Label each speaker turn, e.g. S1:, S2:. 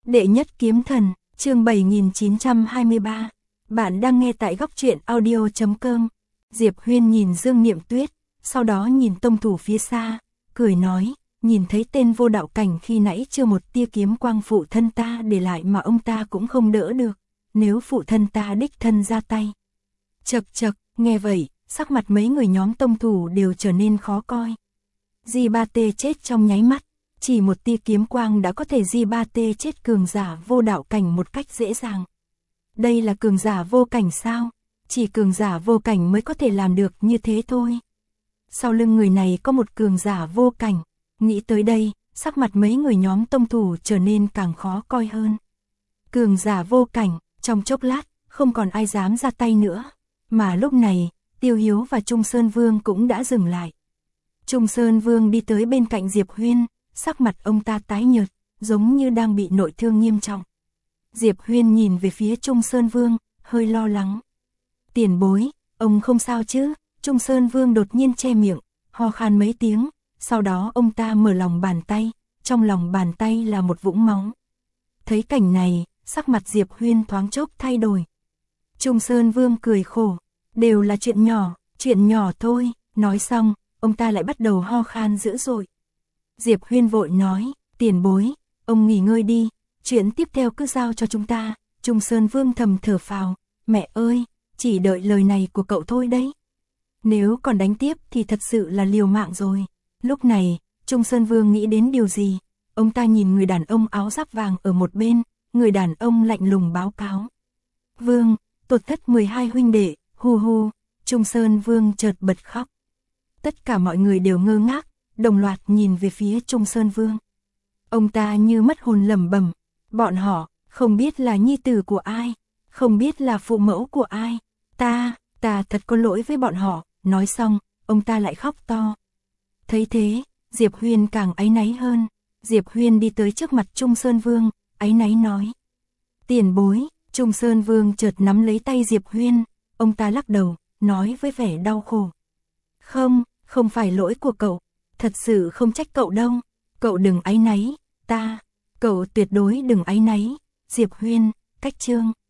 S1: Đệ nhất kiếm thần, chương 7923. Bạn đang nghe tại góc truyện audio.com. Diệp Huyên nhìn Dương Niệm Tuyết, sau đó nhìn tông thủ phía xa, cười nói, nhìn thấy tên vô đạo cảnh khi nãy chưa một tia kiếm quang phụ thân ta để lại mà ông ta cũng không đỡ được, nếu phụ thân ta đích thân ra tay. Chậc chậc, nghe vậy, sắc mặt mấy người nhóm tông thủ đều trở nên khó coi. Di-ba-tê chết trong nháy mắt, chỉ một tia kiếm quang đã có thể Di-ba-tê chết cường giả vô đạo cảnh một cách dễ dàng. Đây là cường giả vô cảnh sao? Chỉ cường giả vô cảnh mới có thể làm được như thế thôi. Sau lưng người này có một cường giả vô cảnh, nghĩ tới đây, sắc mặt mấy người nhóm tông thủ trở nên càng khó coi hơn. Cường giả vô cảnh, trong chốc lát, không còn ai dám ra tay nữa. Mà lúc này, Tiêu Hiếu và Trung Sơn Vương cũng đã dừng lại. Trung Sơn Vương đi tới bên cạnh Diệp Huyên, sắc mặt ông ta tái nhợt, giống như đang bị nội thương nghiêm trọng. Diệp Huyên nhìn về phía Trung Sơn Vương, hơi lo lắng. Tiền bối, ông không sao chứ? Trung Sơn Vương đột nhiên che miệng, ho khan mấy tiếng, sau đó ông ta mở lòng bàn tay, trong lòng bàn tay là một vũng máu. Thấy cảnh này, sắc mặt Diệp Huyên thoáng chốc thay đổi. Trung Sơn Vương cười khổ, đều là chuyện nhỏ thôi, nói xong, ông ta lại bắt đầu ho khan dữ dội. Diệp Huyên vội nói, tiền bối, ông nghỉ ngơi đi, chuyện tiếp theo cứ giao cho chúng ta. Trung Sơn Vương thầm thở phào, mẹ ơi, chỉ đợi lời này của cậu thôi đấy. Nếu còn đánh tiếp thì thật sự là liều mạng rồi. Lúc này, Trung Sơn Vương nghĩ đến điều gì? Ông ta nhìn người đàn ông áo giáp vàng ở một bên, người đàn ông lạnh lùng báo cáo. Vương, tột thất 12 huynh đệ, hu hu. Trung Sơn Vương chợt bật khóc. Tất cả mọi người đều ngơ ngác, đồng loạt nhìn về phía Trung Sơn Vương. Ông ta như mất hồn lẩm bẩm, bọn họ không biết là nhi tử của ai, không biết là phụ mẫu của ai, ta thật có lỗi với bọn họ. Nói xong, ông ta lại khóc to. Thấy thế, Diệp Huyên càng áy náy hơn. Diệp Huyên đi tới trước mặt Trung Sơn Vương, áy náy nói. Tiền bối. Trung Sơn Vương chợt nắm lấy tay Diệp Huyên, ông ta lắc đầu, nói với vẻ đau khổ. Không phải lỗi của cậu, thật sự không trách cậu đâu, cậu đừng áy náy, cậu tuyệt đối đừng áy náy. Diệp Huyên, cách chương.